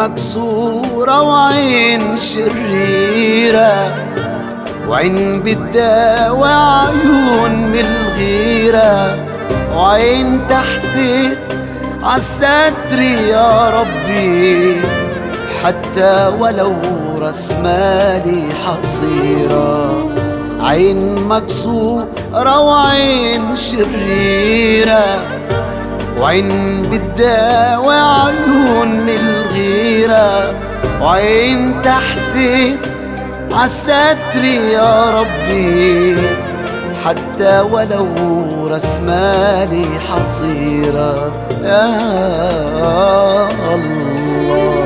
مكسورة وعين شريرة، وعين بتداوي عيون من الغيرة، وعين تحسد عالستر يا ربي، حتى ولو راس مالي حصيرة. عين مكسورة وعين شريرة، وعين بتداوي عيون من الغيرة، وعين تحسد عالستر يا ربي، حتى ولو راس مالي حصيرة. يا الله